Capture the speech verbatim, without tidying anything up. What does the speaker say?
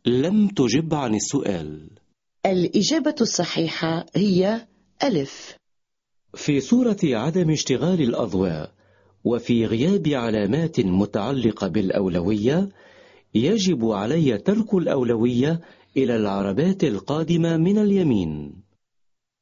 لم تجب عن السؤال. الإجابة الصحيحة هي ألف. في صورة عدم اشتغال الأضواء وفي غياب علامات متعلقة بالأولوية، يجب علي ترك الأولوية إلى العربات القادمة من اليمين.